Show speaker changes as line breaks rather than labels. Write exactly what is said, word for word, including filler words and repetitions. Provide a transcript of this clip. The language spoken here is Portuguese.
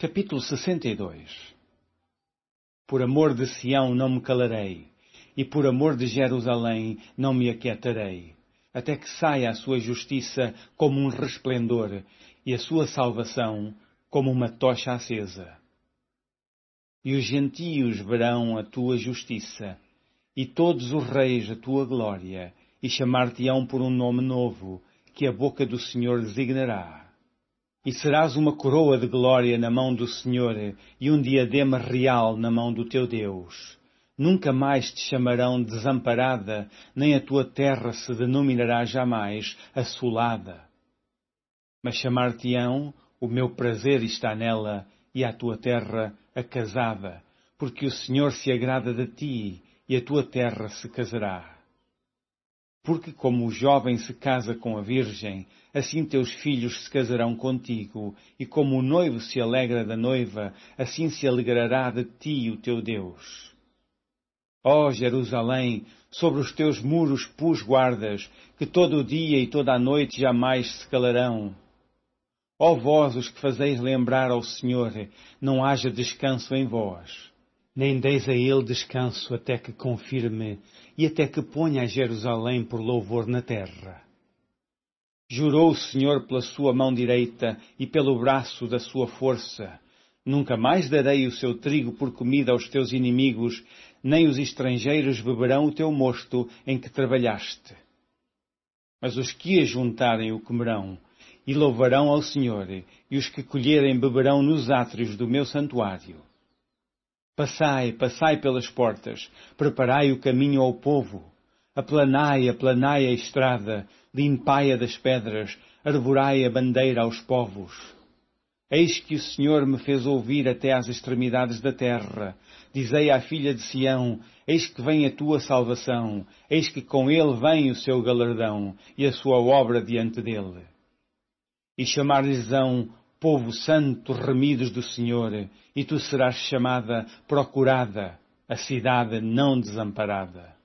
Capítulo sessenta e dois. Por amor de Sião não me calarei, e por amor de Jerusalém não me aquietarei, até que saia a sua justiça como um resplendor, e a sua salvação como uma tocha acesa. E os gentios verão a tua justiça, e todos os reis a tua glória, e chamar-te-ão por um nome novo, que a boca do Senhor designará. E serás uma coroa de glória na mão do Senhor, e um diadema real na mão do teu Deus. Nunca mais te chamarão desamparada, nem a tua terra se denominará jamais assolada. Mas chamar-te-ão, o meu prazer está nela, e a tua terra acasada, porque o Senhor se agrada de ti, e a tua terra se casará. Porque como o jovem se casa com a virgem, assim teus filhos se casarão contigo, e como o noivo se alegra da noiva, assim se alegrará de ti o teu Deus. Ó Jerusalém, sobre os teus muros pus guardas, que todo o dia e toda a noite jamais se calarão. Ó vós os que fazeis lembrar ao Senhor, não haja descanso em vós. Nem deis a ele descanso até que confirme, e até que ponha a Jerusalém por louvor na terra. Jurou o Senhor pela sua mão direita e pelo braço da sua força: nunca mais darei o seu trigo por comida aos teus inimigos, nem os estrangeiros beberão o teu mosto em que trabalhaste. Mas os que ajuntarem o comerão, e louvarão ao Senhor, e os que colherem beberão nos átrios do meu santuário. Passai, passai pelas portas, preparai o caminho ao povo, aplanai, aplanai a estrada, limpai-a das pedras, arvorai a bandeira aos povos. Eis que o Senhor me fez ouvir até às extremidades da terra. Dizei à filha de Sião: eis que vem a tua salvação, eis que com ele vem o seu galardão, e a sua obra diante dele. E chamar-lhes-ão povo santo, remidos do Senhor, e tu serás chamada procurada, a cidade não desamparada.